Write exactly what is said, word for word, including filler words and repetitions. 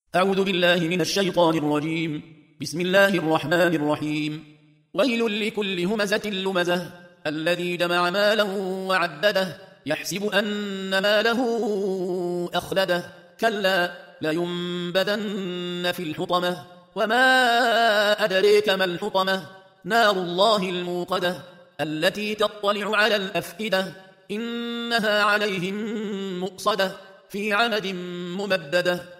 أعوذ بالله من الشيطان الرجيم. بسم الله الرحمن الرحيم. ويل لكل همزة لمزة الذي جمع مالا وعدده يحسب أن ماله أخلده كلا لينبذن في الحطمة وما أدريك ما الحطمة نار الله الموقدة التي تطلع على الأفئدة إنها عليهم مؤصدة في عمد ممددة